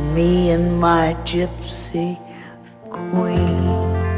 me and my gypsy queen.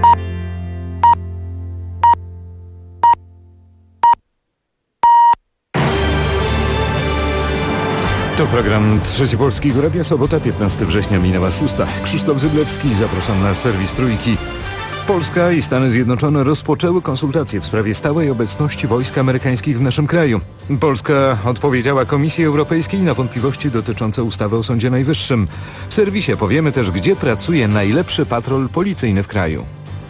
To program Trzeci Polskiego Radia, sobota 15 września, minęła 6. Krzysztof Zyblewski, zapraszam na serwis Trójki. Polska i Stany Zjednoczone rozpoczęły konsultacje w sprawie stałej obecności wojsk amerykańskich w naszym kraju. Polska odpowiedziała Komisji Europejskiej na wątpliwości dotyczące ustawy o Sądzie Najwyższym. W serwisie powiemy też, gdzie pracuje najlepszy patrol policyjny w kraju.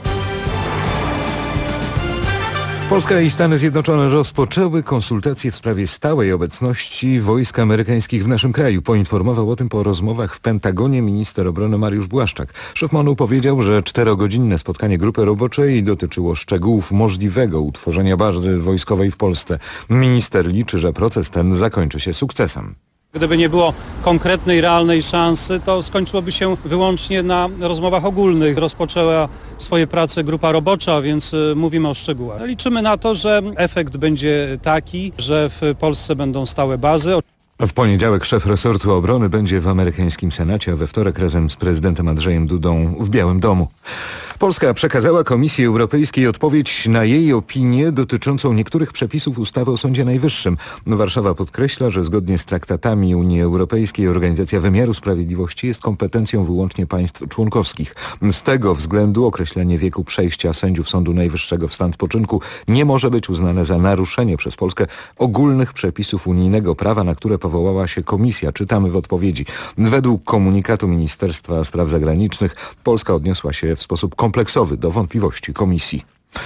Polska i Stany Zjednoczone rozpoczęły konsultacje w sprawie stałej obecności wojsk amerykańskich w naszym kraju. Poinformował o tym po rozmowach w Pentagonie minister obrony Mariusz Błaszczak. Szef MON-u powiedział, że 4-godzinne spotkanie grupy roboczej dotyczyło szczegółów możliwego utworzenia bazy wojskowej w Polsce. Minister liczy, że proces ten zakończy się sukcesem. Gdyby nie było konkretnej, realnej szansy, to skończyłoby się wyłącznie na rozmowach ogólnych. Rozpoczęła swoje prace grupa robocza, więc mówimy o szczegółach. Liczymy na to, że efekt będzie taki, że w Polsce będą stałe bazy. W poniedziałek szef resortu obrony będzie w amerykańskim Senacie, a we wtorek razem z prezydentem Andrzejem Dudą w Białym Domu. Polska przekazała Komisji Europejskiej odpowiedź na jej opinię dotyczącą niektórych przepisów ustawy o Sądzie Najwyższym. Warszawa podkreśla, że zgodnie z traktatami Unii Europejskiej Organizacja Wymiaru Sprawiedliwości jest kompetencją wyłącznie państw członkowskich. Z tego względu określenie wieku przejścia sędziów Sądu Najwyższego w stan spoczynku nie może być uznane za naruszenie przez Polskę ogólnych przepisów unijnego prawa, na które powołała się Komisja. Czytamy w odpowiedzi. Według komunikatu Ministerstwa Spraw Zagranicznych Polska odniosła się w sposób kompleksowy do wątpliwości Komisji.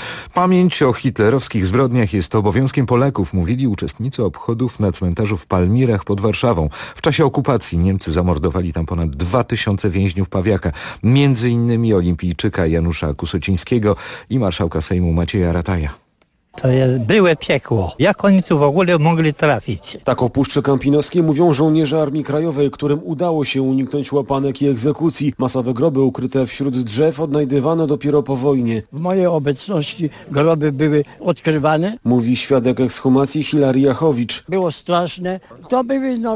Pamięć o hitlerowskich zbrodniach jest obowiązkiem Polaków, mówili uczestnicy obchodów na cmentarzu w Palmirach pod Warszawą. W czasie okupacji Niemcy zamordowali tam ponad 2000 więźniów Pawiaka, między innymi olimpijczyka Janusza Kusocińskiego i marszałka Sejmu Macieja Rataja. To jest byłe piekło. Jak oni tu w ogóle mogli trafić? Tak o Puszczy Kampinoskiej mówią żołnierze Armii Krajowej, którym udało się uniknąć łapanek i egzekucji. Masowe groby ukryte wśród drzew odnajdywano dopiero po wojnie. W mojej obecności groby były odkrywane. Mówi świadek ekshumacji Hilary Jachowicz. Było straszne. To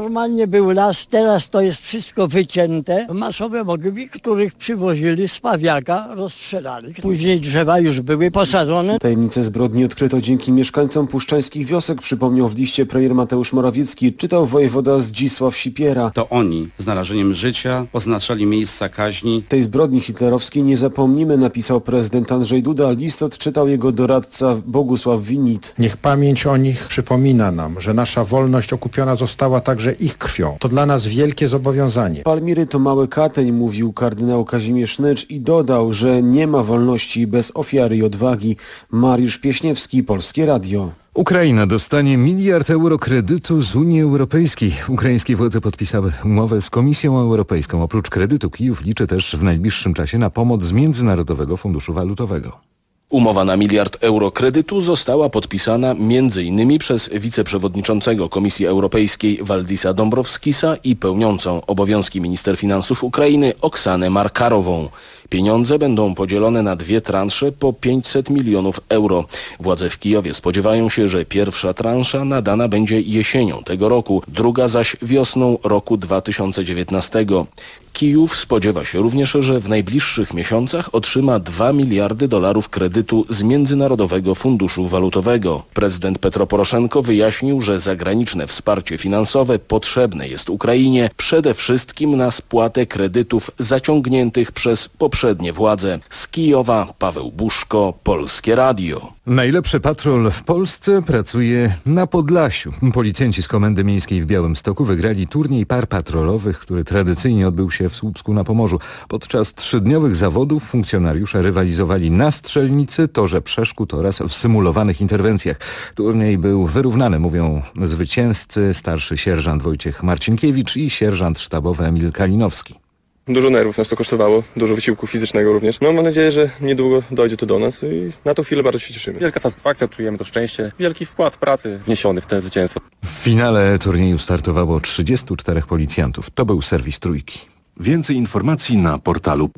był las, teraz to jest wszystko wycięte. Masowe mogiły, których przywozili z Pawiaka, rozstrzelali. Później drzewa już były posadzone. Tajemnice zbrodni odkryto dzięki mieszkańcom puszczańskich wiosek, przypomniał w liście premier Mateusz Morawiecki, czytał wojewoda Zdzisław Sipiera. To oni z narażeniem życia oznaczali miejsca kaźni. Tej zbrodni hitlerowskiej nie zapomnimy, napisał prezydent Andrzej Duda. List odczytał jego doradca Bogusław Winit. Niech pamięć o nich przypomina nam, że nasza wolność okupiona została także ich krwią. To dla nas wielkie zobowiązanie. Palmiry to mały Kateń, mówił kardynał Kazimierz Nycz i dodał, że nie ma wolności bez ofiary i odwagi. Mariusz Pieśniewski, Polskie Radio. Ukraina dostanie 1 miliard euro kredytu z Unii Europejskiej. Ukraińskie władze podpisały umowę z Komisją Europejską. Oprócz kredytu Kijów liczy też w najbliższym czasie na pomoc z Międzynarodowego Funduszu Walutowego. Umowa na 1 miliard euro kredytu została podpisana m.in. przez wiceprzewodniczącego Komisji Europejskiej Waldisa Dąbrowskisa i pełniącą obowiązki minister finansów Ukrainy Oksanę Markarową. Pieniądze będą podzielone na 2 transze po 500 milionów euro. Władze w Kijowie spodziewają się, że pierwsza transza nadana będzie jesienią tego roku, druga zaś wiosną roku 2019. Kijów spodziewa się również, że w najbliższych miesiącach otrzyma $2 miliardy kredytu z Międzynarodowego Funduszu Walutowego. Prezydent Petro Poroszenko wyjaśnił, że zagraniczne wsparcie finansowe potrzebne jest Ukrainie przede wszystkim na spłatę kredytów zaciągniętych przez poprzednie władze. Z Kijowa Paweł Buszko, Polskie Radio. Najlepszy patrol w Polsce pracuje na Podlasiu. Policjanci z Komendy Miejskiej w Białymstoku wygrali turniej par patrolowych, który tradycyjnie odbył się w Słupsku na Pomorzu. Podczas 3-dniowych zawodów funkcjonariusze rywalizowali na strzelnicy, torze przeszkód oraz w symulowanych interwencjach. Turniej był wyrównany, mówią zwycięzcy starszy sierżant Wojciech Marcinkiewicz i sierżant sztabowy Emil Kalinowski. Dużo nerwów nas to kosztowało, dużo wysiłku fizycznego również. No mam nadzieję, że niedługo dojdzie to do nas i na tą chwilę bardzo się cieszymy. Wielka satysfakcja, czujemy to szczęście, wielki wkład pracy wniesiony w te zwycięstwo. W finale turnieju startowało 34 policjantów. To był serwis Trójki. Więcej informacji na portalu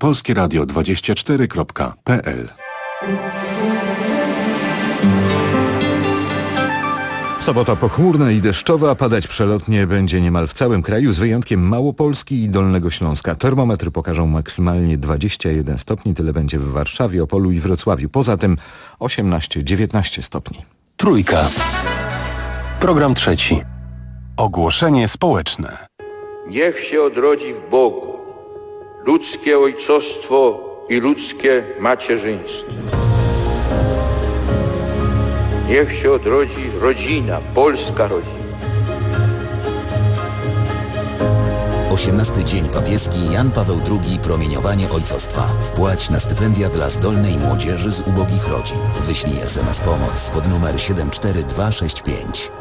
polskieradio24.pl. Sobota pochmurna i deszczowa, padać przelotnie będzie niemal w całym kraju, z wyjątkiem Małopolski i Dolnego Śląska. Termometry pokażą maksymalnie 21 stopni, tyle będzie w Warszawie, Opolu i Wrocławiu. Poza tym 18-19 stopni. Trójka. Program trzeci. Ogłoszenie społeczne. Niech się odrodzi w Bogu ludzkie ojcostwo i ludzkie macierzyństwo. Niech się odrodzi rodzina, polska rodzina. 18 dzień papieski Jan Paweł II promieniowanie ojcostwa. Wpłać na stypendia dla zdolnej młodzieży z ubogich rodzin. Wyślij SMS pomoc pod numer 74265.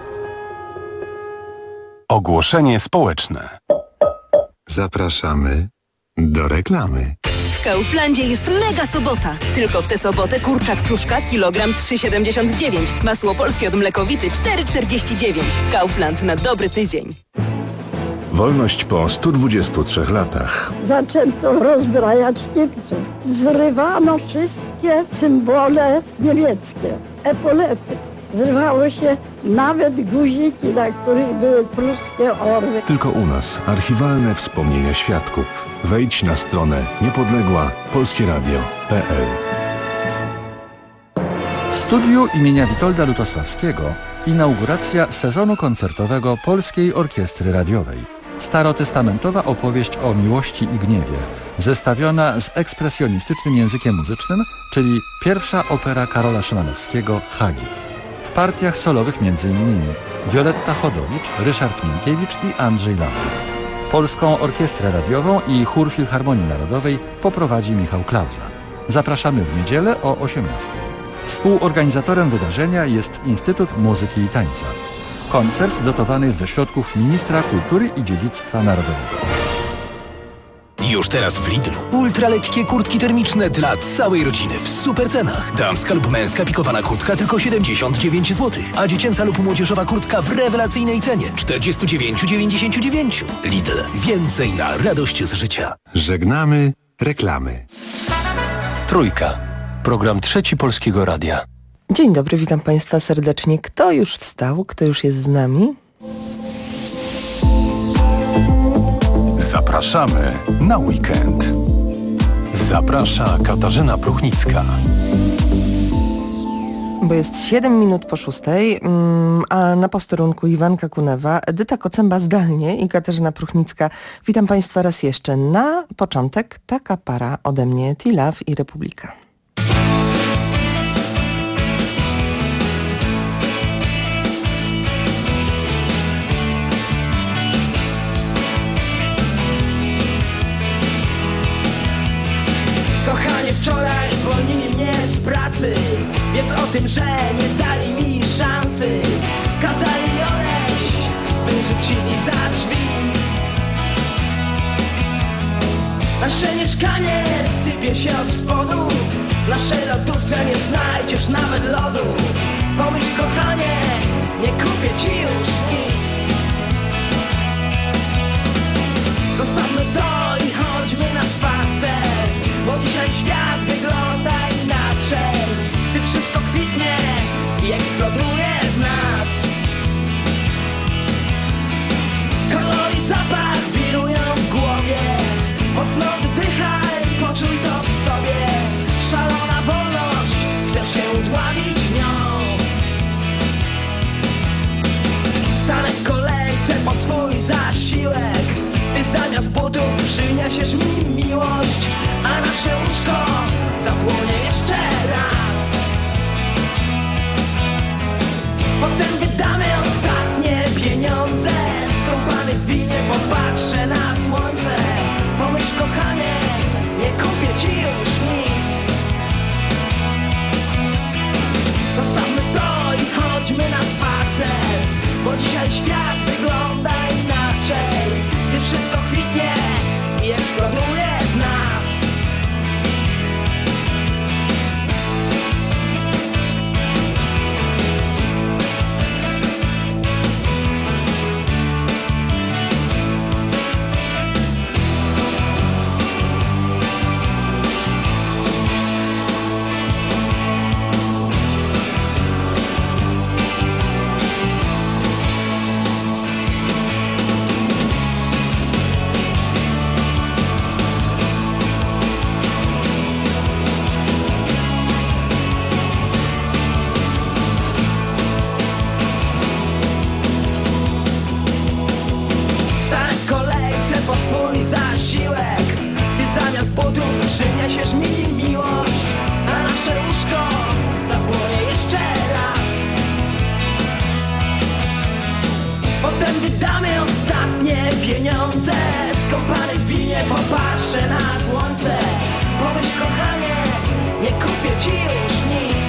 Ogłoszenie społeczne. Zapraszamy do reklamy. W Kauflandzie jest mega sobota. Tylko w tę sobotę kurczak truszka kilogram 3,79. Masło polskie od Mlekowity 4,49. Kaufland na dobry tydzień. Wolność po 123 latach. Zaczęto rozbrajać Niemców. Zrywano wszystkie symbole niemieckie, epolety. Zrywało się nawet guziki, na których były pruskie orły. Tylko u nas archiwalne wspomnienia świadków. Wejdź na stronę niepodległa-polskieradio.pl. W studiu imienia Witolda Lutosławskiego inauguracja sezonu koncertowego Polskiej Orkiestry Radiowej. Starotestamentowa opowieść o miłości i gniewie, zestawiona z ekspresjonistycznym językiem muzycznym, czyli pierwsza opera Karola Szymanowskiego Hagit. W partiach solowych m.in. Wioletta Chodowicz, Ryszard Minkiewicz i Andrzej Lampy. Polską Orkiestrę Radiową i Chór Filharmonii Narodowej poprowadzi Michał Klauza. Zapraszamy w niedzielę o 18:00. Współorganizatorem wydarzenia jest Instytut Muzyki i Tańca. Koncert dotowany jest ze środków Ministra Kultury i Dziedzictwa Narodowego. Już teraz w Lidlu. Ultralekkie kurtki termiczne dla całej rodziny w super cenach. Damska lub męska pikowana kurtka tylko 79 zł, a dziecięca lub młodzieżowa kurtka w rewelacyjnej cenie 49,99. Lidl. Więcej na radość z życia. Żegnamy reklamy. Trójka. Program trzeci Polskiego Radia. Dzień dobry, witam Państwa serdecznie. Kto już wstał? Kto już jest z nami? Zapraszamy na weekend. Zaprasza Katarzyna Pruchnicka. Bo jest 7 minut po 6, a na posterunku Iwanka Kunewa, Edyta Kocęba zdalnie i Katarzyna Pruchnicka. Witam Państwa raz jeszcze. Na początek taka para ode mnie, T-Love i Republika. Wczoraj zwolnili mnie z pracy, więc o tym, że nie dali mi szansy, kazali odejść, wyrzucili za drzwi. Nasze mieszkanie sypie się od spodu, w naszej lodówce nie znajdziesz nawet lodu. Pomyśl, kochanie, nie kupię ci już nic. Zostawmy to i chodźmy na spacer, bo dzisiaj świat wygląda inaczej. Gdy wszystko kwitnie i eksploduje w nas, kolor i zapach wirują w głowie. Mocno wydychaj, poczuj to w sobie. Szalona wolność, chcesz się udławić nią. Stanę w kolejce po swój zasiłek, ty zamiast butów przyniesiesz mi miłość, a nasze łóżko zapłonie jeszcze raz. Potem wydamy ostatnie pieniądze, skąpany w winie popatrzę na słońce. Pomyśl, kochanie, nie kupię ci już nic. Zostawmy to i chodźmy na spacer, bo dzisiaj świat wygląda inaczej. Gdy wszystko kwitnie i eksploduje pieniądze. Skąpany w winie popatrzę na słońce. Pomyśl, kochanie, nie kupię ci już nic.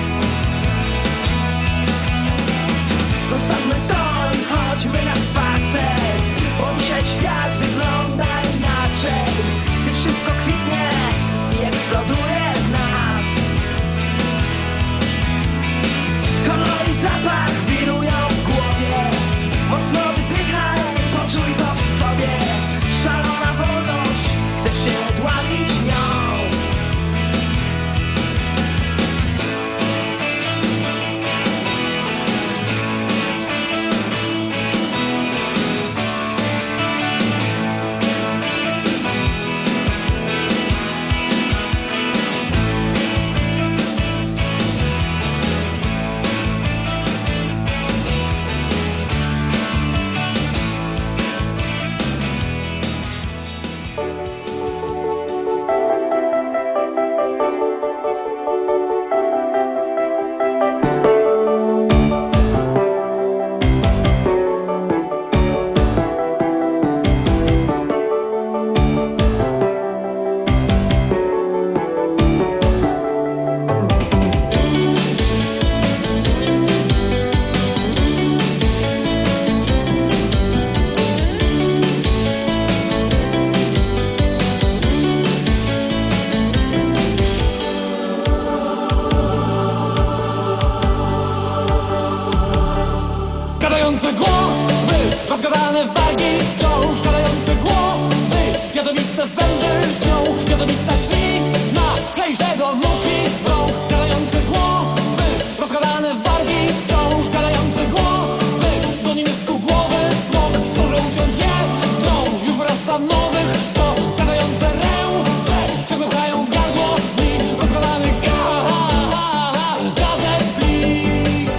Zostawmy to i chodźmy na spacer, bo dzisiaj świat wygląda inaczej. Gdy wszystko kwitnie i eksploduje w nas. Kolor i zapach wirują w głowie. Mocno wydychaj, poczuj to w sobie. Szalona wolność, chcesz się dławić nią. Gadające głowy, rozgadane wargi wciąż. Gadające głowy, jadowite zęby lżą. Jadowita ślina, klejże do nuki rąk. Gadające głowy, rozgadane wargi wciąż. Gadające głowy, do niemiecku głowy smok. Może uciąć jedną, już wyrasta nowych sto. Gadające ręce, ciągle pchają w gardło mi. Rozgadany gazet plik.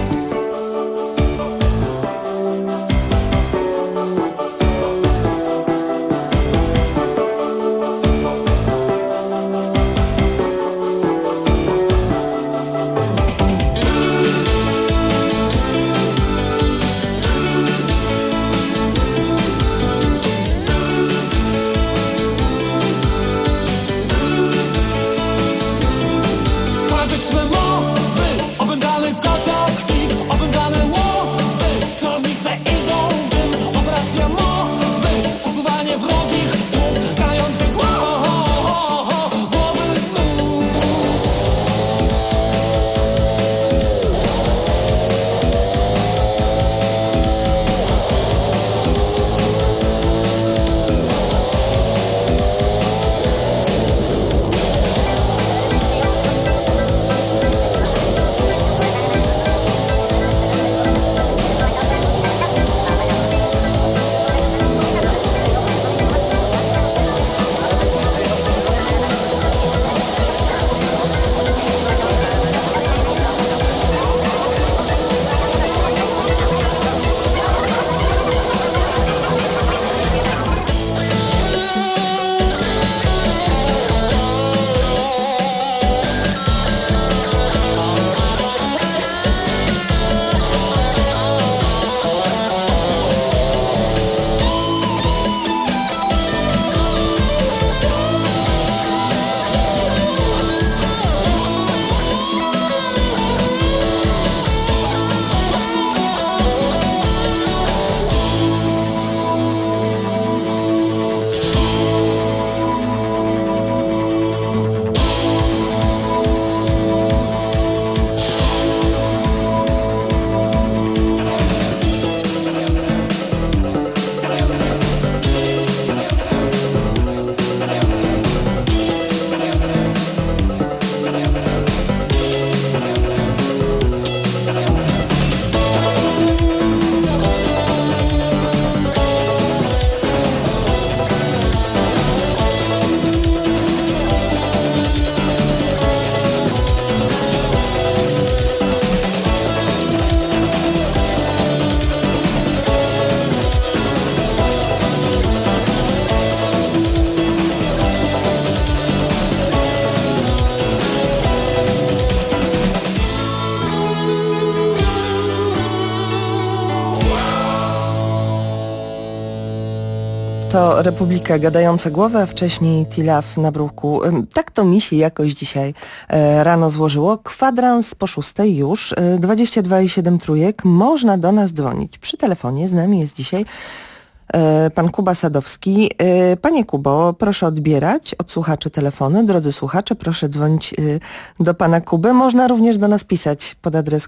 Republika Gadające Głowy, a wcześniej Tilaf na bruku. Tak to mi się jakoś dzisiaj rano złożyło. Kwadrans po 6 już, 22,7 trójek. Można do nas dzwonić. Przy telefonie z nami jest dzisiaj pan Kuba Sadowski. Panie Kubo, proszę odbierać od słuchaczy telefony. Drodzy słuchacze, proszę dzwonić do pana Kuby. Można również do nas pisać pod adres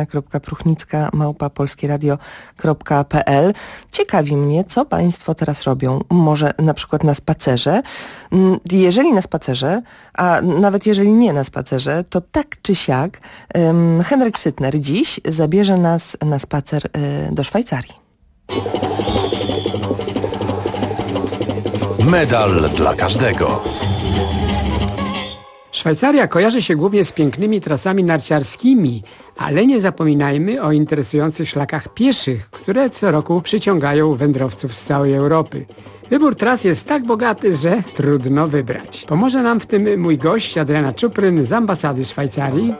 katarzyna.pruchnicka@polskieradio.pl. Ciekawi mnie, co państwo teraz robią. Może na przykład na spacerze. Jeżeli na spacerze, a nawet jeżeli nie na spacerze, to tak czy siak Henryk Sytner dziś zabierze nas na spacer do Szwajcarii. Medal dla każdego. Szwajcaria kojarzy się głównie z pięknymi trasami narciarskimi, ale nie zapominajmy o interesujących szlakach pieszych, które co roku przyciągają wędrowców z całej Europy. Wybór tras jest tak bogaty, że trudno wybrać. Pomoże nam w tym mój gość Adriana Czupryn z ambasady Szwajcarii.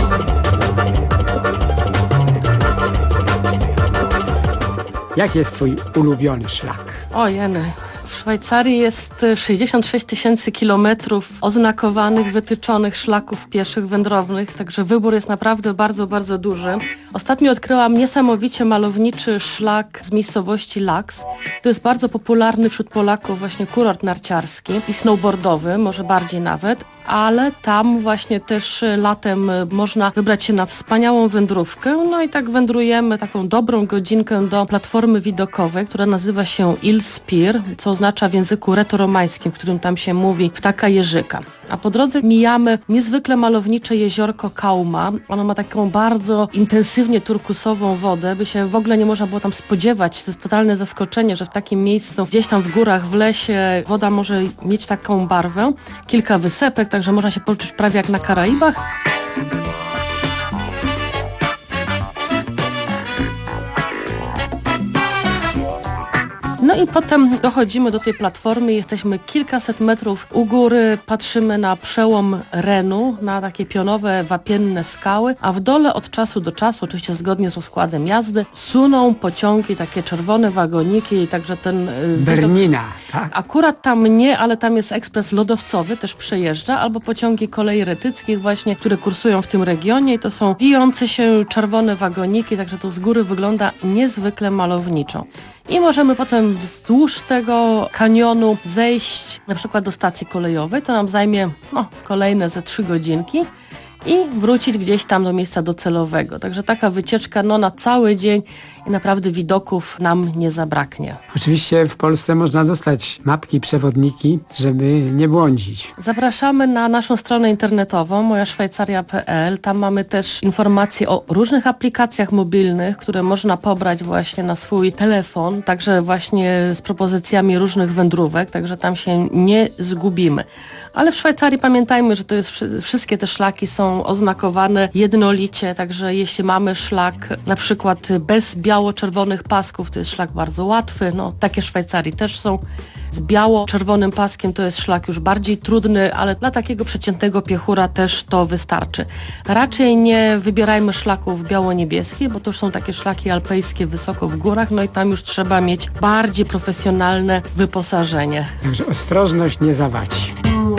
Jaki jest twój ulubiony szlak? O jeny. W Szwajcarii jest 66 000 kilometrów oznakowanych, wytyczonych szlaków pieszych, wędrownych, także wybór jest naprawdę bardzo, bardzo duży. Ostatnio odkryłam niesamowicie malowniczy szlak z miejscowości Laks. To jest bardzo popularny wśród Polaków właśnie kurort narciarski i snowboardowy, może bardziej nawet, ale tam właśnie też latem można wybrać się na wspaniałą wędrówkę. No i tak wędrujemy taką dobrą godzinkę do platformy widokowej, która nazywa się Ilspir, co oznacza w języku retoromańskim, w którym tam się mówi ptaka jeżyka. A po drodze mijamy niezwykle malownicze jeziorko Kauma. Ono ma taką bardzo intensywnie turkusową wodę, by się w ogóle nie można było tam spodziewać. To jest totalne zaskoczenie, że w takim miejscu, gdzieś tam w górach, w lesie, woda może mieć taką barwę. Kilka wysepek, także można się poczuć prawie jak na Karaibach. No i potem dochodzimy do tej platformy, jesteśmy kilkaset metrów u góry, patrzymy na przełom Renu, na takie pionowe, wapienne skały, a w dole od czasu do czasu, oczywiście zgodnie z rozkładem jazdy, suną pociągi, takie czerwone wagoniki, także ten... Bernina, tak? Akurat tam nie, ale tam jest ekspres lodowcowy, też przejeżdża, albo pociągi kolei retyckich właśnie, które kursują w tym regionie i to są wijące się czerwone wagoniki, także to z góry wygląda niezwykle malowniczo. I możemy potem wzdłuż tego kanionu zejść na przykład do stacji kolejowej. To nam zajmie kolejne ze 3 godzinki i wrócić gdzieś tam do miejsca docelowego. Także taka wycieczka na cały dzień i naprawdę widoków nam nie zabraknie. Oczywiście w Polsce można dostać mapki, przewodniki, żeby nie błądzić. Zapraszamy na naszą stronę internetową mojaszwajcaria.pl. Tam mamy też informacje o różnych aplikacjach mobilnych, które można pobrać właśnie na swój telefon, także właśnie z propozycjami różnych wędrówek, także tam się nie zgubimy. Ale w Szwajcarii pamiętajmy, że to jest wszystkie te szlaki są oznakowane jednolicie, także jeśli mamy szlak na przykład bez biało-czerwonych pasków, to jest szlak bardzo łatwy, takie w Szwajcarii też są. Z biało-czerwonym paskiem to jest szlak już bardziej trudny, ale dla takiego przeciętnego piechura też to wystarczy. Raczej nie wybierajmy szlaków biało-niebieskich, bo to już są takie szlaki alpejskie wysoko w górach, i tam już trzeba mieć bardziej profesjonalne wyposażenie. Także ostrożność nie zawadzi.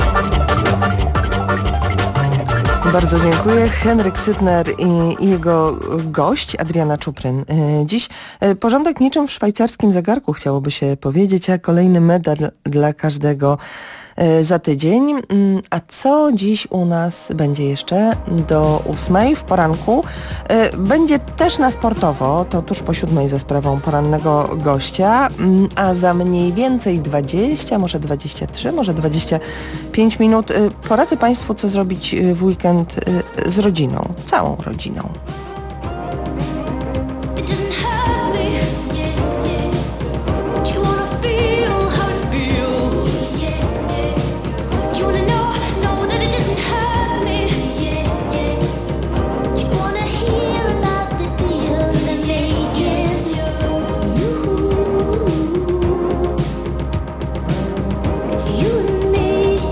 Bardzo dziękuję. Henryk Sytner i jego gość Adriana Czupryn. Dziś porządek niczym w szwajcarskim zegarku, chciałoby się powiedzieć, a kolejny medal dla każdego za tydzień. A co dziś u nas będzie jeszcze do 8 w poranku? Będzie też na sportowo, to tuż po 7 za sprawą porannego gościa, a za mniej więcej 20, może 23, może 25 minut poradzę Państwu, co zrobić w weekend z rodziną, całą rodziną.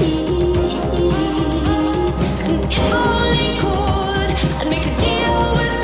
If only could, I'd make a deal with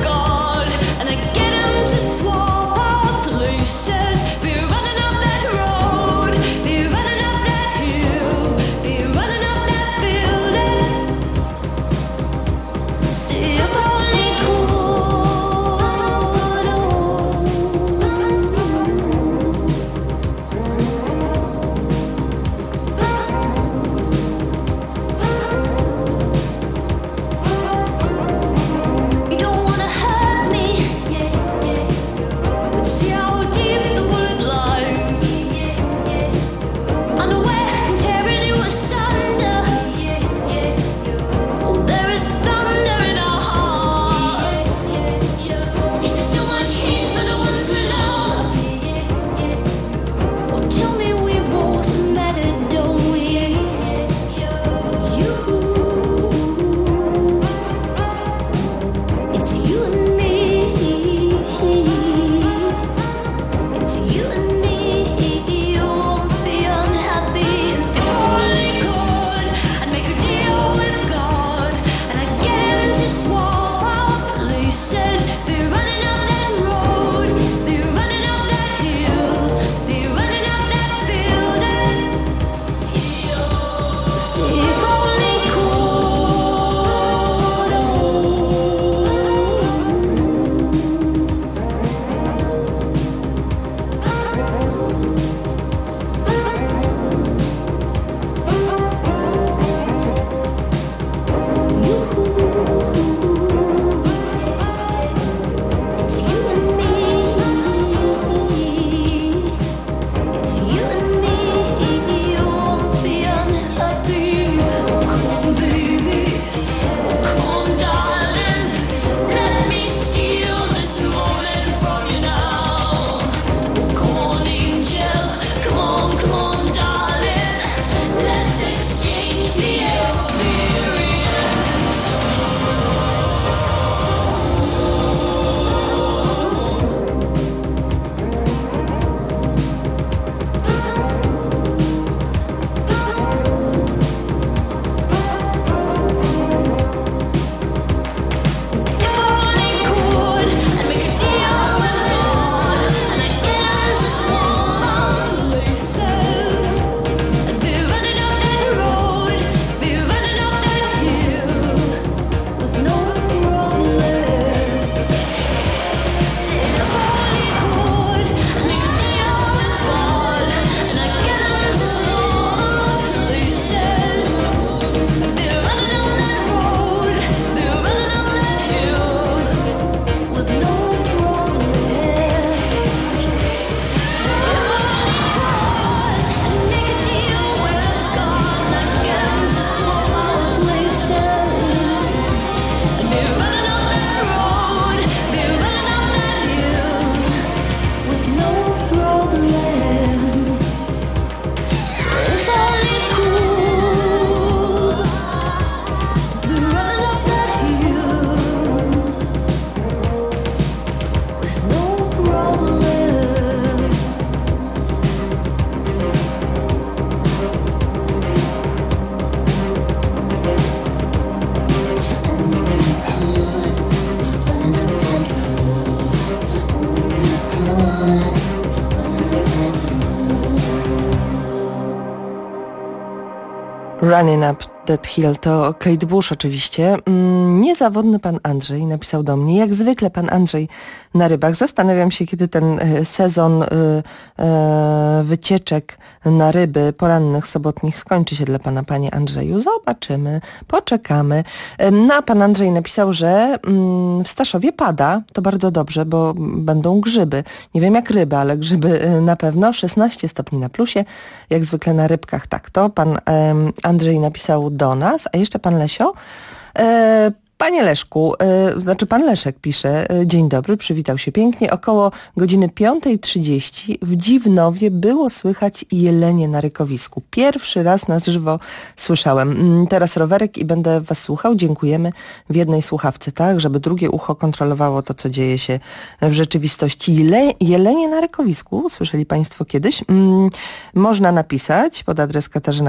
Running Up That Hill to Kate Bush oczywiście. Niezawodny pan Andrzej napisał do mnie, jak zwykle pan Andrzej na rybach. Zastanawiam się, kiedy ten sezon wycieczek na ryby porannych, sobotnich skończy się dla pana, panie Andrzeju. Zobaczymy, poczekamy. No a pan Andrzej napisał, że w Staszowie pada. To bardzo dobrze, bo będą grzyby. Nie wiem jak ryby, ale grzyby na pewno. 16 stopni na plusie, jak zwykle na rybkach. Tak, to pan Andrzej napisał do nas, a jeszcze pan Lesio. Panie Leszku, pan Leszek pisze, dzień dobry, przywitał się pięknie. Około godziny 5:30 w Dziwnowie było słychać jelenie na rykowisku. Pierwszy raz na żywo słyszałem. Teraz rowerek i będę was słuchał. Dziękujemy w jednej słuchawce, tak, żeby drugie ucho kontrolowało to, co dzieje się w rzeczywistości. Jelenie na rykowisku, słyszeli państwo kiedyś? Można napisać pod adres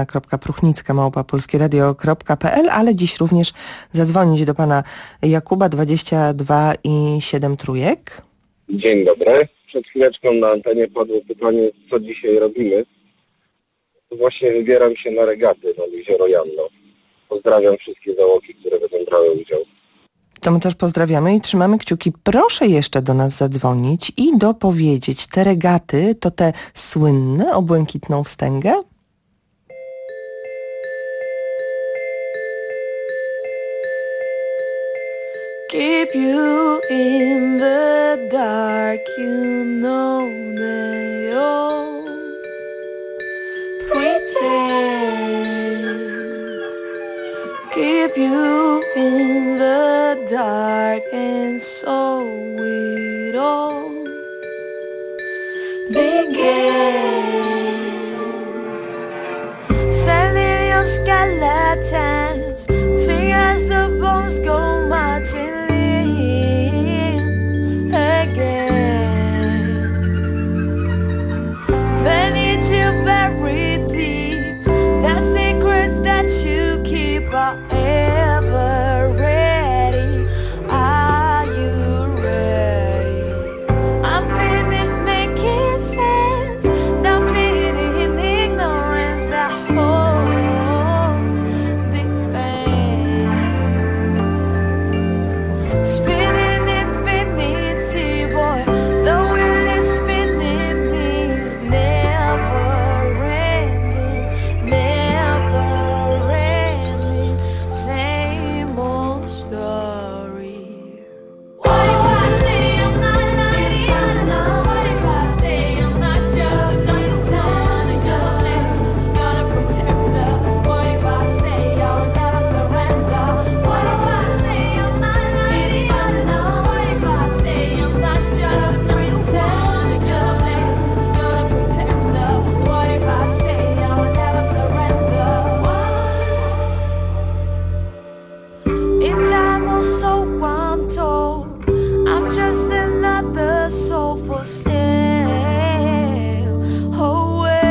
katarzyna.pruchnicka@polskieradio.pl, ale dziś również zadzwonić do pana Jakuba 22 i 7 trójek. Dzień dobry. Przed chwileczką na antenie padło pytanie, co dzisiaj robimy. Właśnie wybieram się na regaty nad Jezioro Janno. Pozdrawiam wszystkie załogi, które będą brały udział. To my też pozdrawiamy i trzymamy kciuki. Proszę jeszcze do nas zadzwonić i dopowiedzieć, te regaty to te słynne o błękitną wstęgę? Keep you in the dark, you know they all pretend. Keep you in the dark, and so it all began. Sending your skeletons, sing as the bones go marching again. They need you buried deep. The secrets that you keep are ever ready. Are you ready? I'm finished making sense. Not feeling in ignorance that whole defense. Spinning infinity, boy. The wheel is spinning, is never ending, never ending. Same old story. What if I say I'm not Liliana? What if I say I'm not just another town in your place? Gonna protect her. What if I say I'll never surrender? What if I say I'm not Liliana? What if I say I'm not just another town in your place? Gonna protect her. What if I say I'll never surrender? In time or so I'm told, I'm just another soul for sale. Oh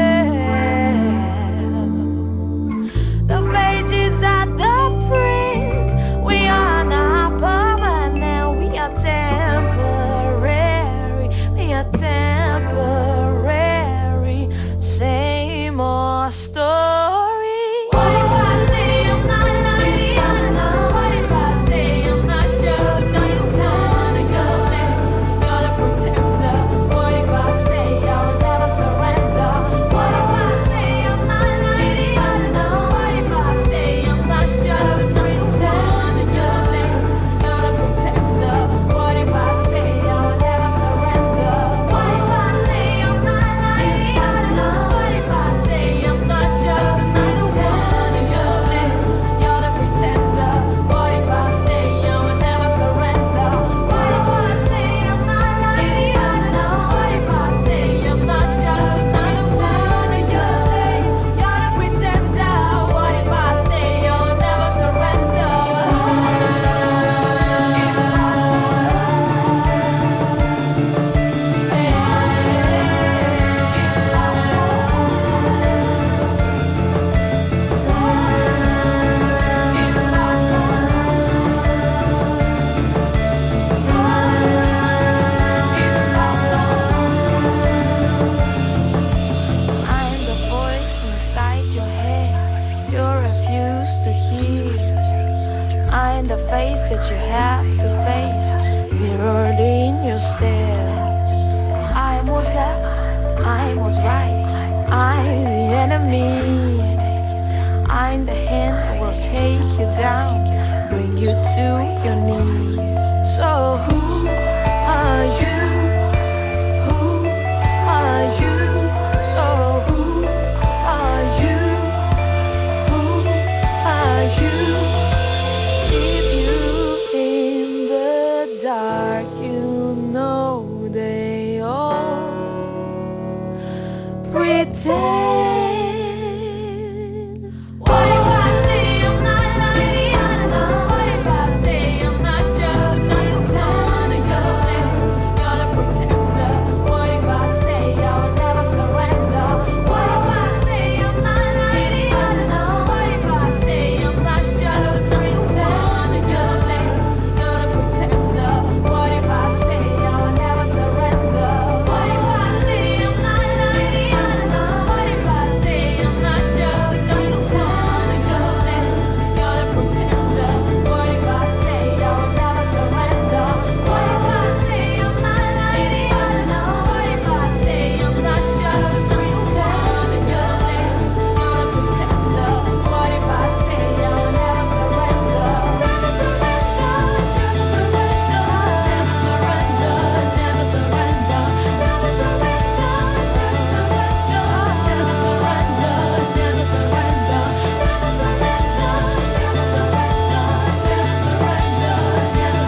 well, the pages are the print. We are not permanent, we are temporary. We are temporary. Same old story. What if I say I'm not Liliana? What if I say I'm not just another town in your place? Gotta protect her. What if I say I'll never surrender? What if I say I'm not Liliana? What if I say I'm not just another town in your place? Gotta protect her. What if I say I'll never surrender? What if I say I'm not Liliana? What if I say I'm not just me. I'm the hand that will take you down, bring you to your knees. So who are you? Who are you? So who are you? Who are you? If you in the dark, you know they all pretend. What if I say I'm not like the What if I say I'm not just another town in your lands? You're the pretender. What if I say I'll never surrender? What if I say I'm not like the others? What if I say I'm not just another town in your lands? You're the pretender. What if I say I'll never surrender? What if I say I'm not like the others? What if I say I'm not just another town in your lands? You're the pretender. What if I say I'll never surrender? What if I say I'm not like the others? What if I say I'm not just another town in your lands? You're the pretender. What if I say I'll never surrender? Never surrender, never surrender, never surrender, never surrender, never surrender, never surrender, never surrender, never surrender, never surrender, never surrender, never surrender, never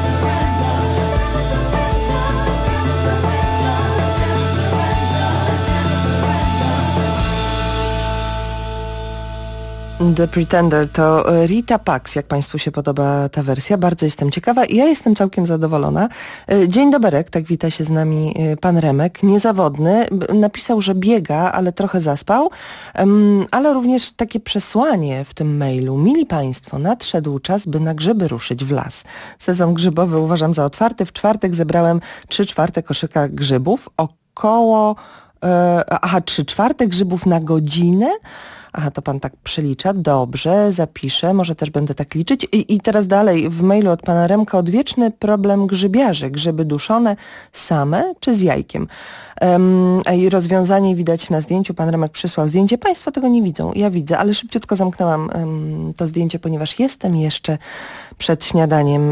The Pretender to Rita Pax, jak Państwu się podoba ta wersja. Bardzo jestem ciekawa i ja jestem całkiem zadowolona. Dzień doberek, tak wita się z nami pan Remek, niezawodny. Napisał, że biega, ale trochę zaspał, ale również takie przesłanie w tym mailu. Mili Państwo, nadszedł czas, by na grzyby ruszyć w las. Sezon grzybowy uważam za otwarty. W czwartek zebrałem 3/4 koszyka grzybów, około 3/4 grzybów na godzinę. Aha, to pan tak przelicza. Dobrze, zapiszę. Może też będę tak liczyć. I teraz dalej w mailu od pana Remka odwieczny problem grzybiarzy. Grzyby duszone same czy z jajkiem? I rozwiązanie widać na zdjęciu. Pan Remek przysłał zdjęcie. Państwo tego nie widzą. Ja widzę, ale szybciutko zamknęłam to zdjęcie, ponieważ jestem jeszcze przed śniadaniem.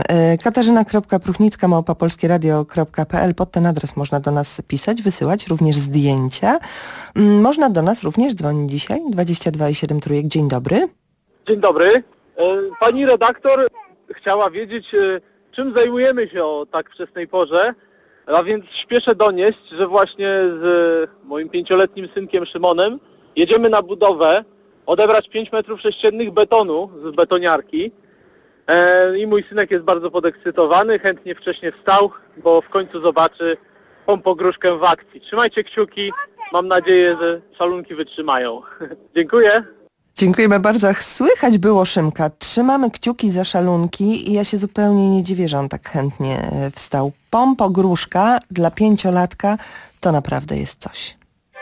Katarzyna.Pruchnicka@polskieradio.pl. Pod ten adres można do nas pisać, wysyłać również zdjęcia. Można do nas również dzwonić dzisiaj 22,7 trójek. Dzień dobry. Dzień dobry. Pani redaktor chciała wiedzieć, czym zajmujemy się o tak wczesnej porze, a więc śpieszę donieść, że właśnie z moim 5-letnim synkiem Szymonem jedziemy na budowę odebrać 5 metrów sześciennych betonu z betoniarki i mój synek jest bardzo podekscytowany, chętnie wcześnie wstał, bo w końcu zobaczy pompogróżkę w akcji. Trzymajcie kciuki, mam nadzieję, że szalunki wytrzymają. Dziękuję. Dziękujemy bardzo. Słychać było Szymka. Trzymamy kciuki za szalunki i ja się zupełnie nie dziwię, że on tak chętnie wstał. Pompogróżka dla 5-latka to naprawdę jest coś.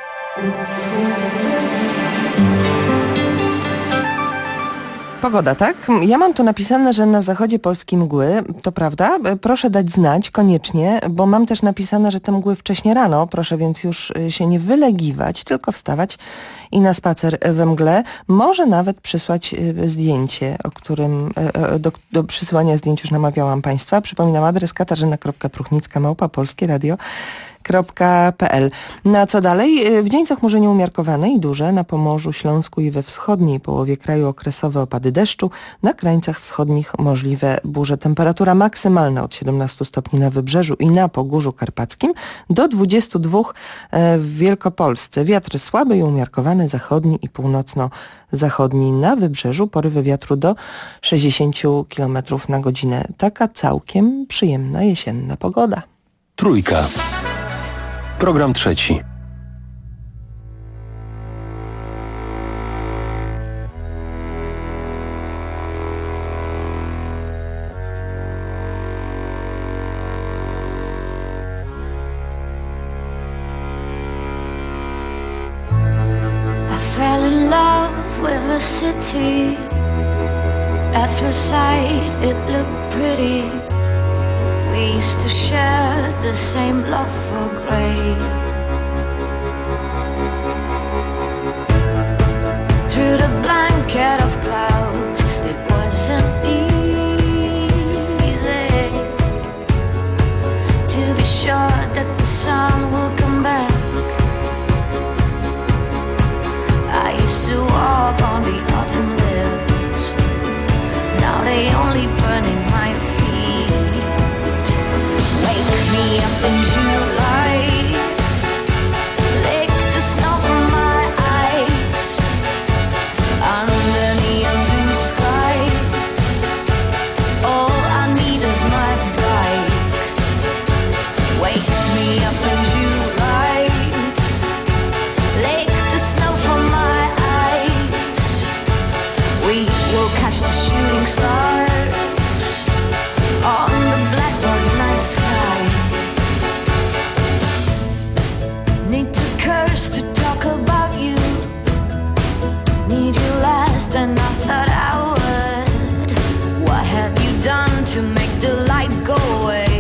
Pogoda, tak? Ja mam tu napisane, że na zachodzie Polski mgły. To prawda? Proszę dać znać koniecznie, bo mam też napisane, że te mgły wcześnie rano. Proszę więc już się nie wylegiwać, tylko wstawać i na spacer we mgle. Może nawet przysłać zdjęcie, o którym do przysyłania zdjęć już namawiałam Państwa. Przypominam adres katarzyna.pruchnicka@polskieradio.pl. No a co dalej? W dzień zachmurzenie umiarkowane i duże, na Pomorzu, Śląsku i we wschodniej połowie kraju okresowe opady deszczu, na krańcach wschodnich możliwe burze. Temperatura maksymalna od 17 stopni na Wybrzeżu i na Pogórzu Karpackim do 22 w Wielkopolsce. Wiatr słaby i umiarkowany, zachodni i północno-zachodni. Na Wybrzeżu porywy wiatru do 60 km na godzinę. Taka całkiem przyjemna jesienna pogoda. Trójka. Program trzeci. I fell in love with a city. At first sight, it looked pretty. We used to share the same love for gray. need you last, and I thought I would. What have you done to make the light go away?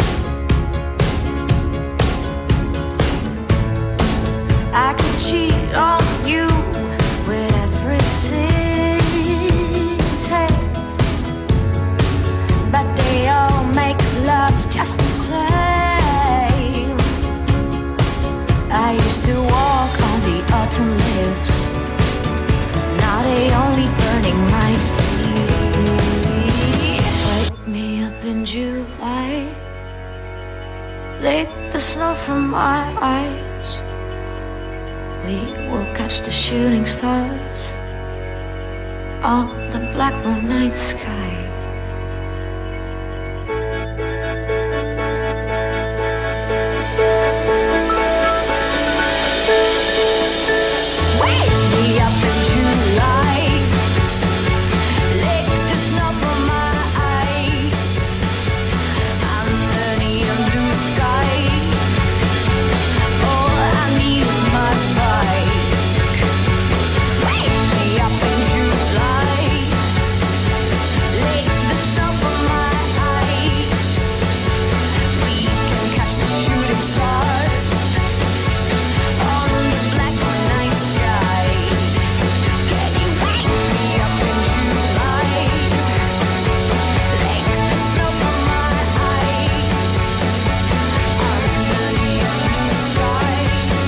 I could cheat on you with every city, but they all make love just the same. I used to walk on the autumn leaves, now they only burning my feet. Wake me up in July, lick the snow from my eyes. We will catch the shooting stars on the blackbird night sky. Wake me up in July, lick the snow from my eyes under neon blue sky. All I need is my bike. Wake me up in July, lick the snow from my eyes. We can catch the shooting stars on the blackbird night sky. Can you wake me up in July, lick the snow from my eyes under neon blue sky.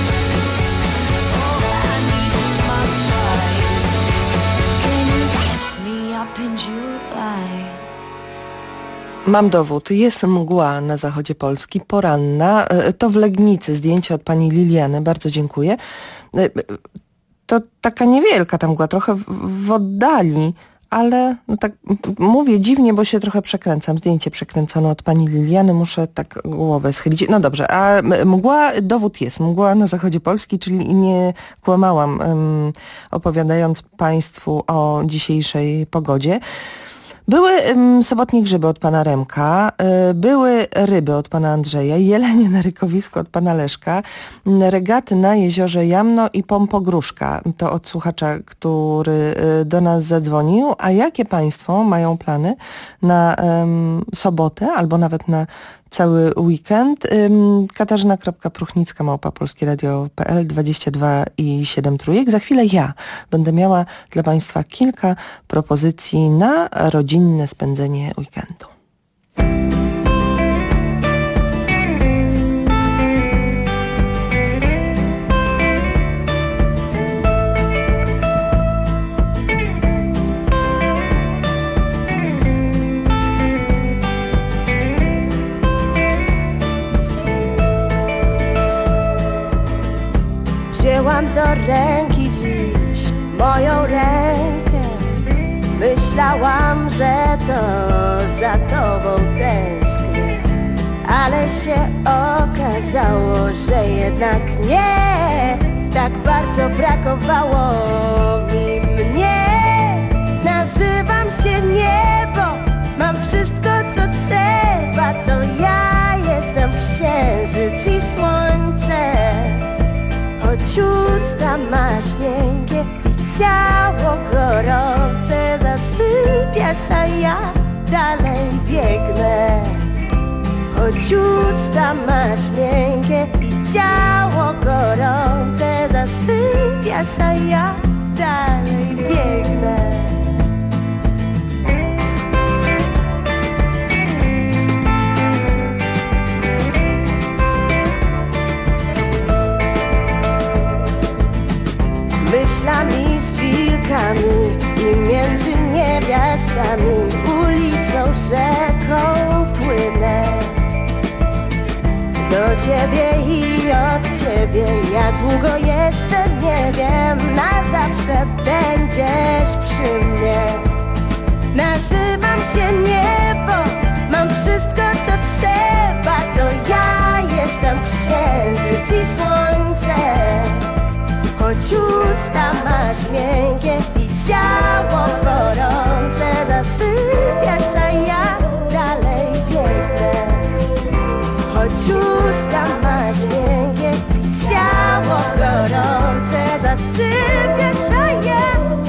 All I need is my bike. Can you wake me up in July? Mam dowód. Jest mgła na zachodzie Polski, poranna. To w Legnicy. Zdjęcie od pani Liliany. Bardzo dziękuję. To taka niewielka ta mgła, trochę w oddali, ale no tak mówię dziwnie, bo się trochę przekręcam. Zdjęcie przekręcono od pani Liliany. Muszę tak głowę schylić. No dobrze, a mgła, dowód jest. Mgła na zachodzie Polski, czyli nie kłamałam, opowiadając państwu o dzisiejszej pogodzie. Były sobotnie grzyby od pana Remka, były ryby od pana Andrzeja, jelenie na rykowisku od pana Leszka, regaty na jeziorze Jamno i pompogróżka. To od słuchacza, który do nas zadzwonił. A jakie państwo mają plany na sobotę albo nawet na cały weekend? Katarzyna.Pruchnicka@polskieradio.pl 22 i 7 trójek. Za chwilę ja będę miała dla państwa kilka propozycji na rodzinne spędzenie weekendu. Wzięłam do ręki dziś moją rękę. Myślałam, że to za tobą tęsknię, ale się okazało, że jednak nie. Tak bardzo brakowało mi mnie. Nazywam się niebo, mam wszystko co trzeba. To ja jestem księżyc i słońce. Choć usta masz miękkie i ciało gorące, zasypiasz, a ja dalej biegnę. Choć usta masz miękkie i ciało gorące, zasypiasz, a ja dalej biegnę. Myślami z wilkami i między niewiastami, ulicą, rzeką płynę. Do ciebie i od ciebie, jak długo jeszcze nie wiem. Na zawsze będziesz przy mnie. Nazywam się niebo, mam wszystko co trzeba. To ja jestem księżyc i słońce. Choć usta masz miękkie i ciało gorące, zasypiasz, a ja dalej biegnę. Choć usta masz miękkie i ciało gorące, zasypiasz, a ja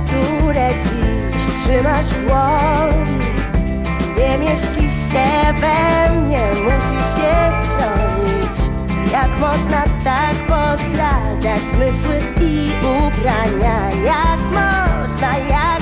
które dziś trzymasz w dłoni, nie mieści się we mnie, musisz je chronić. Jak można tak postradzać zmysły i ubrania? Jak można jak?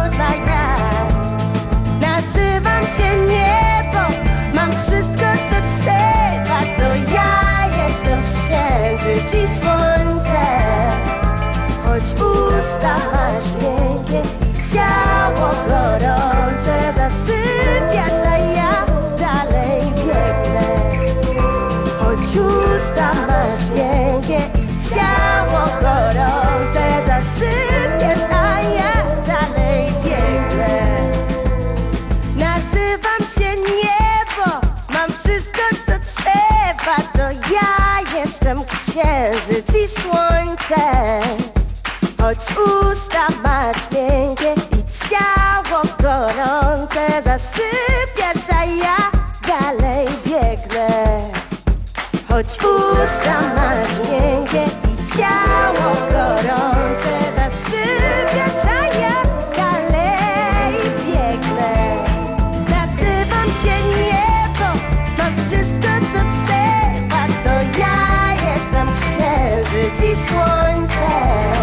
Nazywam się niebo, mam wszystko co trzeba, to ja jestem księżyc i słońce. Choć usta masz miękkie, ciało gorące, zasypiasz, a ja dalej biegnę. Choć usta masz miękkie, ciało gorące, zasypiasz, a ja dalej biegnę. Nazywam się niebo, mam wszystko co trzeba, to ja jestem księżyc i słońce. Choć usta masz miękkie i ciało gorące, zasypiasz, a ja dalej biegnę. Choć usta masz miękkie i ciało gorące, zasypiasz, a ja dalej biegnę. Nazywam się niebo, mam wszystko co trzeba, to ja jestem księżyc i słońce.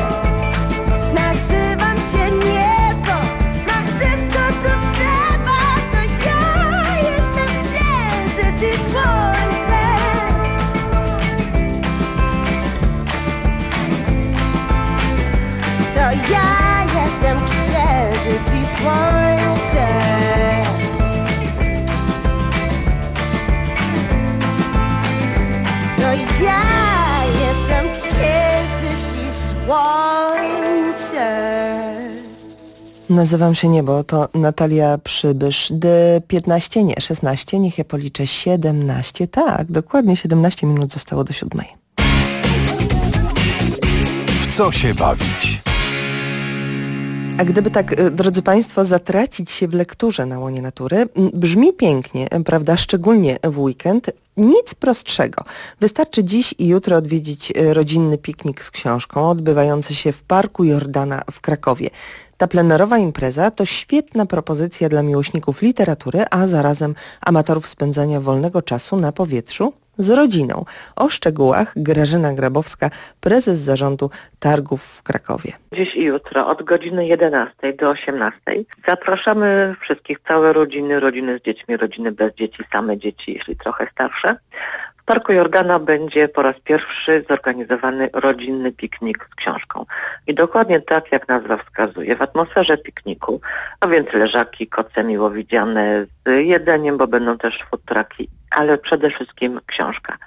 Nazywam się niebo, mam wszystko co trzeba, to ja jestem księżyc i słońce. To ja jestem księżyc i słońce. To ja jestem księżyc i słońce. Nazywam się niebo, to Natalia Przybysz. D15, nie 16, niech ja policzę 17. Tak, dokładnie 17 minut zostało do 7. W co się bawić? A gdyby tak, drodzy Państwo, zatracić się w lekturze na łonie natury, brzmi pięknie, prawda, szczególnie w weekend. Nic prostszego. Wystarczy dziś i jutro odwiedzić rodzinny piknik z książką odbywający się w Parku Jordana w Krakowie. Ta plenerowa impreza to świetna propozycja dla miłośników literatury, a zarazem amatorów spędzania wolnego czasu na powietrzu z rodziną. O szczegółach Grażyna Grabowska, prezes zarządu targów w Krakowie. Dziś i jutro od godziny 11 do 18 zapraszamy wszystkich, całe rodziny, rodziny z dziećmi, rodziny bez dzieci, same dzieci, jeśli trochę starsze. W Parku Jordana będzie po raz pierwszy zorganizowany rodzinny piknik z książką. I dokładnie tak, jak nazwa wskazuje, w atmosferze pikniku, a więc leżaki, koce miło widziane z jedzeniem, bo będą też food trucki, ale przede wszystkim książka.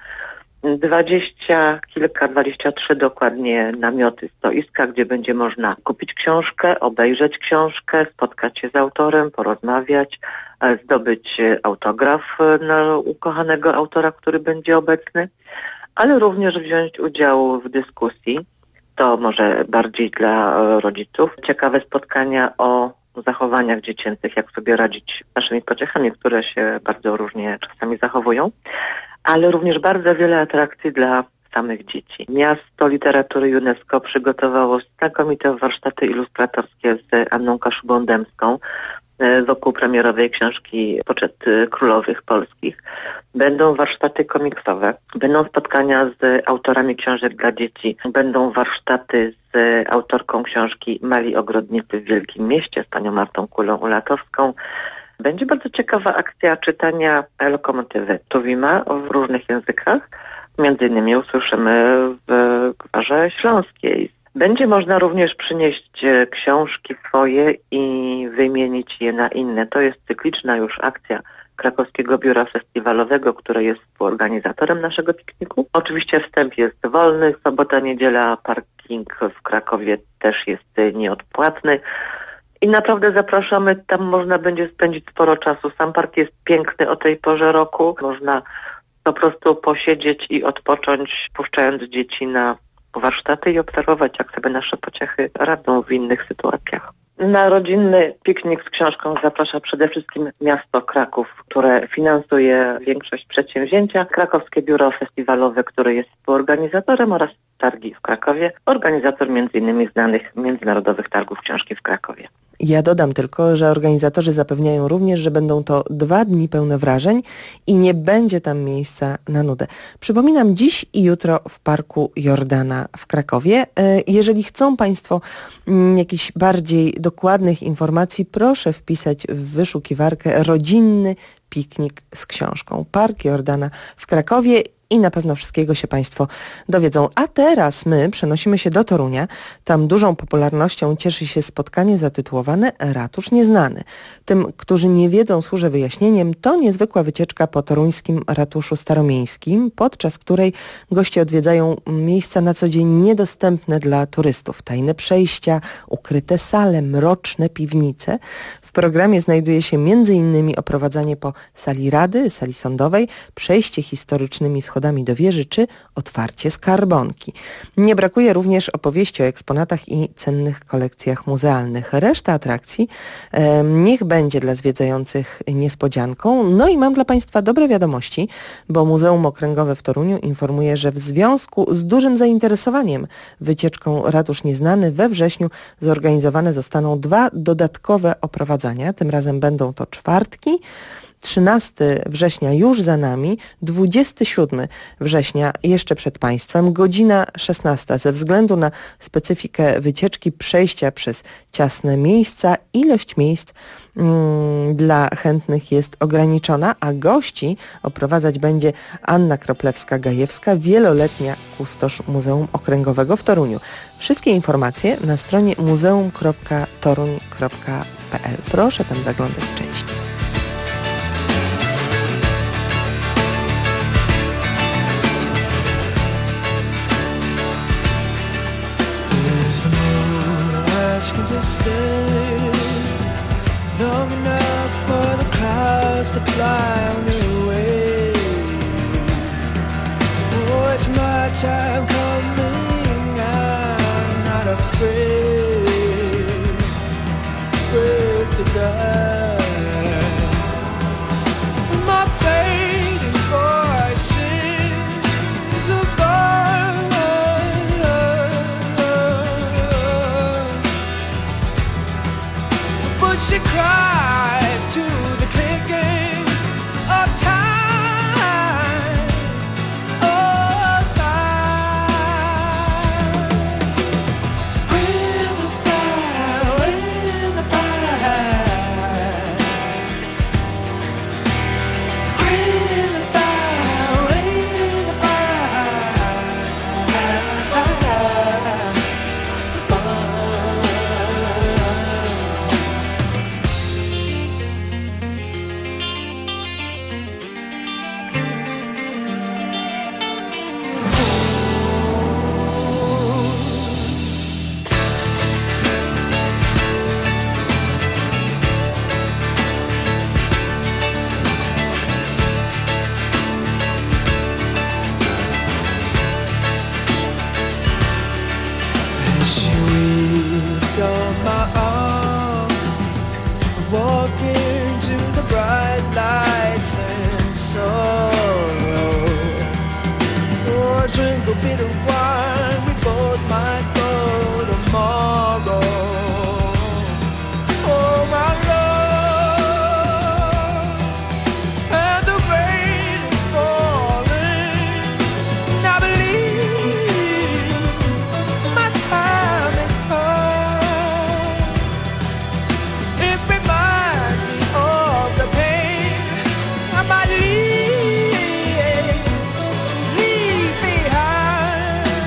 23 dokładnie namioty, stoiska, gdzie będzie można kupić książkę, obejrzeć książkę, spotkać się z autorem, porozmawiać, zdobyć autograf na ukochanego autora, który będzie obecny, ale również wziąć udział w dyskusji. To może bardziej dla rodziców. Ciekawe spotkania o zachowaniach dziecięcych, jak sobie radzić z naszymi pociechami, które się bardzo różnie czasami zachowują, ale również bardzo wiele atrakcji dla samych dzieci. Miasto Literatury UNESCO przygotowało znakomite warsztaty ilustratorskie z Anną Kaszubą-Dębską wokół premierowej książki Poczet Królowych Polskich. Będą warsztaty komiksowe, będą spotkania z autorami książek dla dzieci, będą warsztaty z autorką książki Mali Ogrodnicy w Wielkim Mieście, z panią Martą Kulą-Ulatowską. Będzie bardzo ciekawa akcja czytania lokomotywy Tuwima w różnych językach. Między innymi usłyszymy w Gwarze Śląskiej. Będzie można również przynieść książki swoje i wymienić je na inne. To jest cykliczna już akcja Krakowskiego Biura Festiwalowego, które jest współorganizatorem naszego pikniku. Oczywiście wstęp jest wolny, sobota, niedziela, parking w Krakowie też jest nieodpłatny. I naprawdę zapraszamy, tam można będzie spędzić sporo czasu. Sam park jest piękny o tej porze roku. Można po prostu posiedzieć i odpocząć, puszczając dzieci na warsztaty i obserwować, jak sobie nasze pociechy radzą w innych sytuacjach. Na rodzinny piknik z książką zaprasza przede wszystkim miasto Kraków, które finansuje większość przedsięwzięcia, Krakowskie Biuro Festiwalowe, które jest współorganizatorem, oraz Targi w Krakowie, organizator m.in. znanych międzynarodowych targów książki w Krakowie. Ja dodam tylko, że organizatorzy zapewniają również, że będą to 2 dni pełne wrażeń i nie będzie tam miejsca na nudę. Przypominam, dziś i jutro w Parku Jordana w Krakowie. Jeżeli chcą Państwo jakichś bardziej dokładnych informacji, proszę wpisać w wyszukiwarkę rodzinny piknik z książką. Park Jordana w Krakowie. I na pewno wszystkiego się Państwo dowiedzą. A teraz my przenosimy się do Torunia. Tam dużą popularnością cieszy się spotkanie zatytułowane Ratusz Nieznany. Tym, którzy nie wiedzą, służę wyjaśnieniem, to niezwykła wycieczka po toruńskim ratuszu staromiejskim, podczas której goście odwiedzają miejsca na co dzień niedostępne dla turystów. Tajne przejścia, ukryte sale, mroczne piwnice. W programie znajduje się m.in. oprowadzanie po sali rady, sali sądowej, przejście historycznymi schodami do wieży czy otwarcie skarbonki. Nie brakuje również opowieści o eksponatach i cennych kolekcjach muzealnych. Reszta atrakcji niech będzie dla zwiedzających niespodzianką. No i mam dla Państwa dobre wiadomości, bo Muzeum Okręgowe w Toruniu informuje, że w związku z dużym zainteresowaniem wycieczką Ratusz Nieznany we wrześniu zorganizowane zostaną 2 dodatkowe oprowadzania. Tym razem będą to czwartki. 13 września już za nami, 27 września jeszcze przed Państwem, godzina 16. Ze względu na specyfikę wycieczki, przejścia przez ciasne miejsca, ilość miejsc dla chętnych jest ograniczona, a gości oprowadzać będzie Anna Kroplewska-Gajewska, wieloletnia kustosz Muzeum Okręgowego w Toruniu. Wszystkie informacje na stronie muzeum.toruń.pl. Proszę tam zaglądać częściej. To stay long enough for the clouds to fly me away. Oh, it's my time coming, I'm not afraid to die. My fading voice sings above. She cries to the clicking of time, oh time. When the fire, when the fire, when the fire, when the on my arm, walking to the bright lights and sorrow. Oh, drink a bit of wine, we both might go tomorrow. Oh, my love, and the rain is falling, and I believe my time is come. Leave behind.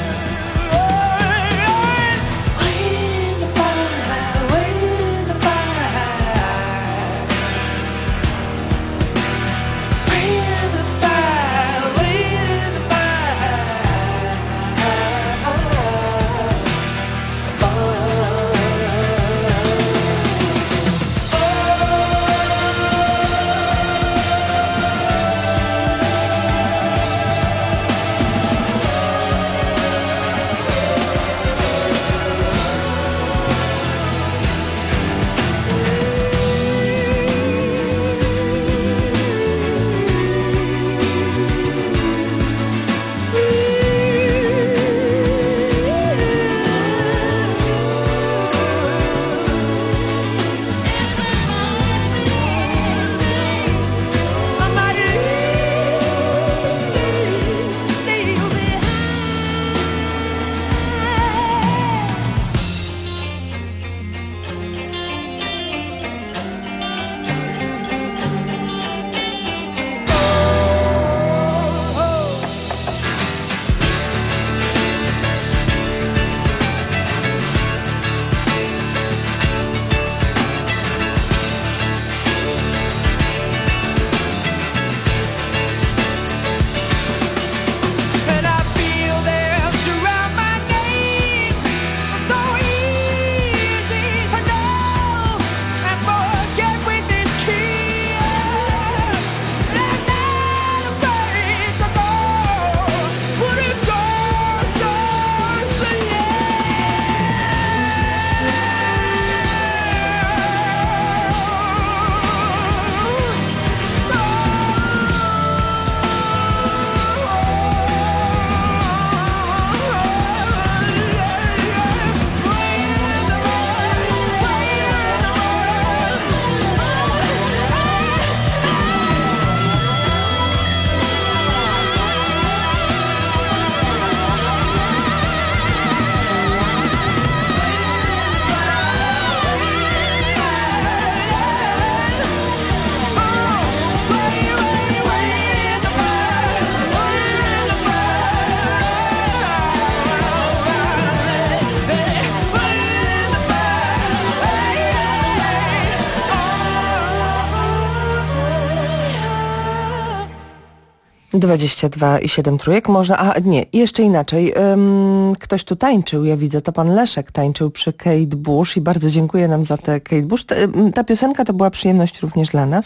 22,7 trójek można, a nie, jeszcze inaczej. Ktoś tu tańczył, ja widzę, to pan Leszek tańczył przy Kate Bush i bardzo dziękuję nam za tę Kate Bush. Ta piosenka to była przyjemność również dla nas.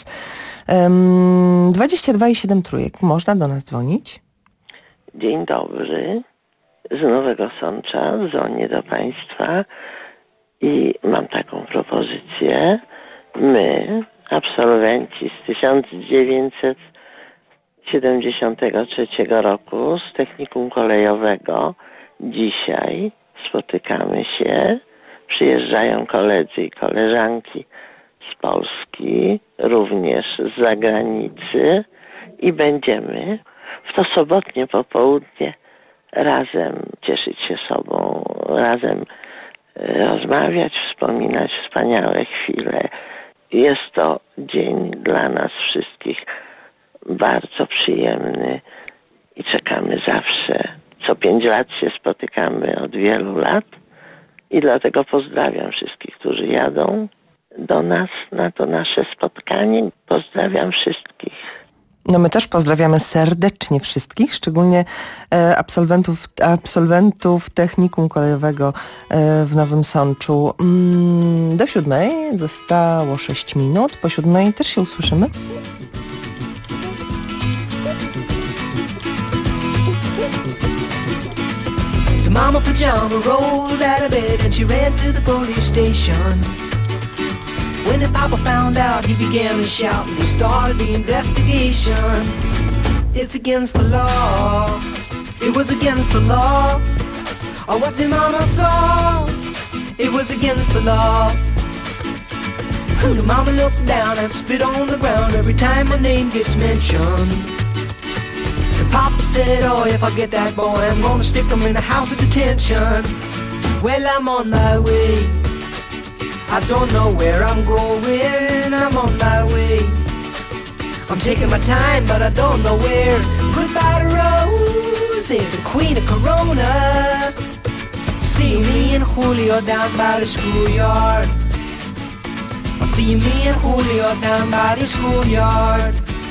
22,7 trójek, można do nas dzwonić? Dzień dobry, z Nowego Sącza, dzwonię do Państwa i mam taką propozycję. My, absolwenci z 1973 roku z technikum kolejowego, dzisiaj spotykamy się, przyjeżdżają koledzy i koleżanki z Polski, również z zagranicy i będziemy w to sobotnie popołudnie razem cieszyć się sobą, razem rozmawiać, wspominać wspaniałe chwile. Jest to dzień dla nas wszystkich bardzo przyjemny i czekamy zawsze. Co 5 lat się spotykamy od wielu lat i dlatego pozdrawiam wszystkich, którzy jadą do nas na to nasze spotkanie. Pozdrawiam wszystkich. No my też pozdrawiamy serdecznie wszystkich, szczególnie absolwentów technikum kolejowego w Nowym Sączu. Do 7:00 zostało 6 minut. Po 7:00 też się usłyszymy. The mama pajama rolled out of bed and she ran to the police station. When the papa found out, he began to shout and he started the investigation. It's against the law. It was against the law. Oh, what the mama saw. It was against the law. The mama looked down and spit on the ground every time my name gets mentioned. The papa said, oh, if I get that boy, I'm gonna stick him in the house of detention. Well, I'm on my way. I don't know where I'm going, I'm on my way. I'm taking my time, but I don't know where. Goodbye to Rose, the queen of Corona. See me and Julio down by the schoolyard. See me and Julio down by the schoolyard.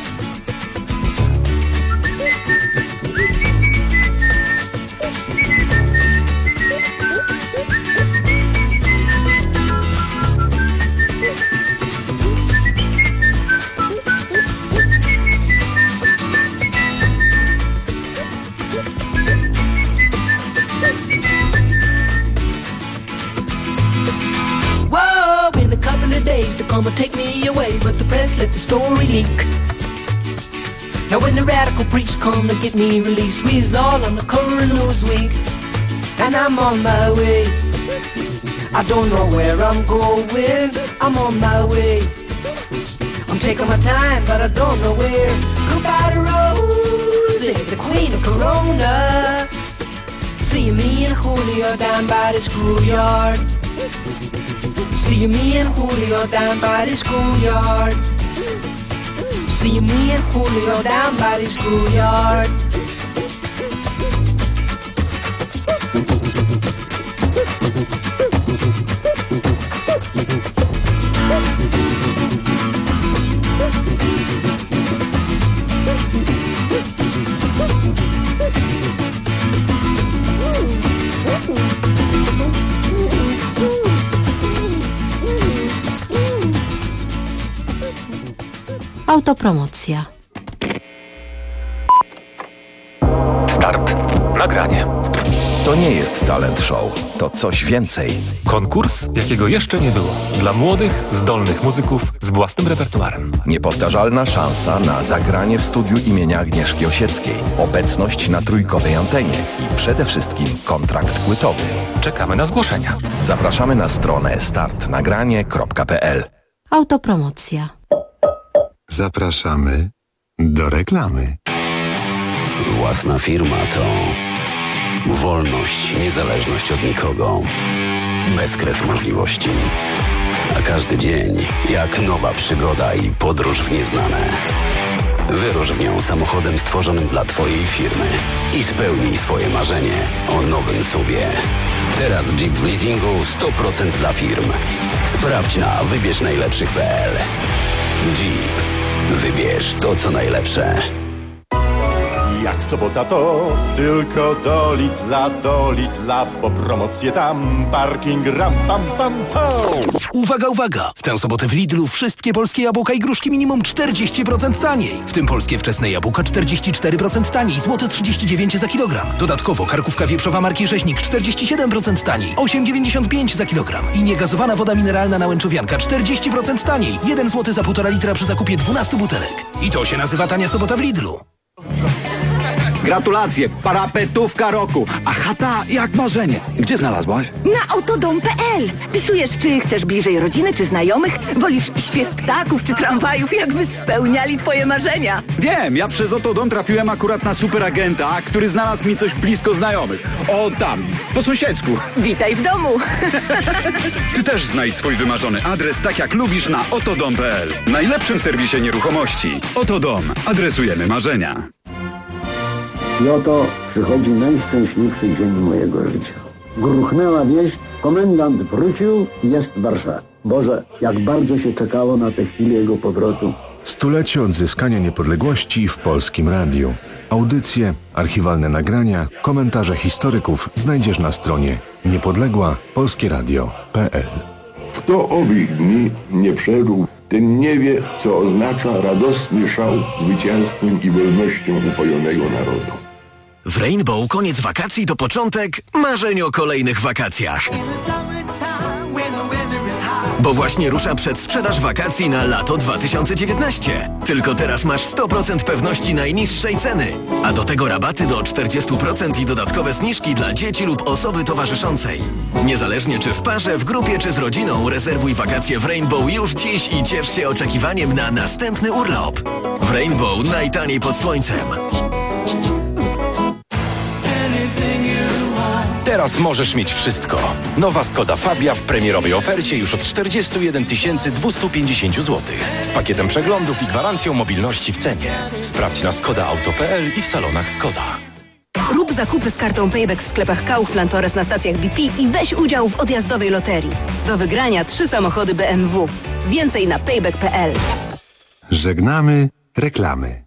They're gonna take me away, but the press let the story leak. Now when the radical priests come to get me released, we's all on the cover of Newsweek. And I'm on my way. I don't know where I'm going, I'm on my way. I'm taking my time, but I don't know where. Goodbye to Rosie, the queen of Corona. See me and Julio down by the schoolyard. See me and Julio down by the schoolyard. See me and Julio down by the schoolyard. Autopromocja. Start. Nagranie. To nie jest talent show, to coś więcej. Konkurs, jakiego jeszcze nie było. Dla młodych, zdolnych muzyków z własnym repertuarem. Niepowtarzalna szansa na zagranie w studiu imienia Agnieszki Osieckiej. Obecność na trójkowej antenie i przede wszystkim kontrakt płytowy. Czekamy na zgłoszenia. Zapraszamy na stronę startnagranie.pl. Autopromocja. Zapraszamy do reklamy. Własna firma to wolność, niezależność od nikogo, bezkres możliwości. A każdy dzień jak nowa przygoda i podróż w nieznane. Wyrusz w nią samochodem stworzonym dla Twojej firmy i spełnij swoje marzenie o nowym SUV-ie. Teraz Jeep w leasingu 100% dla firm. Sprawdź na wybierznajlepszych.pl. Jeep. Wybierz to, co najlepsze. Jak sobota to tylko do Lidla, bo promocje tam, parking ram pam pam pam. Uwaga, uwaga! W tę sobotę w Lidlu wszystkie polskie jabłka i gruszki minimum 40% taniej. W tym polskie wczesne jabłka 44% taniej, złote 39 za kilogram. Dodatkowo karkówka wieprzowa marki Rzeźnik 47% taniej, 8,95 za kilogram. I niegazowana woda mineralna Nałęczowianka 40% taniej, 1 zł za 1,5 litra przy zakupie 12 butelek. I to się nazywa tania sobota w Lidlu. Gratulacje, parapetówka roku, a chata jak marzenie. Gdzie znalazłaś? Na autodom.pl. Spisujesz, czy chcesz bliżej rodziny, czy znajomych, wolisz śpiew ptaków, czy tramwajów, jakby spełniali twoje marzenia. Wiem, ja przez Autodom trafiłem akurat na superagenta, który znalazł mi coś blisko znajomych. O tam, po sąsiedzku. Witaj w domu. Ty też znajdź swój wymarzony adres tak jak lubisz na autodom.pl. Najlepszym serwisie nieruchomości. Autodom. Adresujemy marzenia. I oto przychodzi najszczęśliwszy dzień mojego życia. Gruchnęła wieść, komendant wrócił i jest w Warszawie. Boże, jak bardzo się czekało na tę chwilę jego powrotu. Stulecie odzyskania niepodległości w Polskim Radiu. Audycje, archiwalne nagrania, komentarze historyków znajdziesz na stronie niepodległapolskieradio.pl. Kto owych dni nie przeżył, ten nie wie, co oznacza radosny szał zwycięstwem i wolnością upojonego narodu. W Rainbow koniec wakacji to początek marzeń o kolejnych wakacjach. Bo właśnie rusza przedsprzedaż wakacji na lato 2019. Tylko teraz masz 100% pewności najniższej ceny. A do tego rabaty do 40% i dodatkowe zniżki dla dzieci lub osoby towarzyszącej. Niezależnie czy w parze, w grupie czy z rodziną, rezerwuj wakacje w Rainbow już dziś i ciesz się oczekiwaniem na następny urlop. W Rainbow najtaniej pod słońcem. Teraz możesz mieć wszystko. Nowa Skoda Fabia w premierowej ofercie już od 41 250 zł. Z pakietem przeglądów i gwarancją mobilności w cenie. Sprawdź na skodaauto.pl i w salonach Skoda. Rób zakupy z kartą Payback w sklepach Kaufland oraz na stacjach BP i weź udział w odjazdowej loterii. Do wygrania 3 samochody BMW. Więcej na payback.pl. Żegnamy reklamy.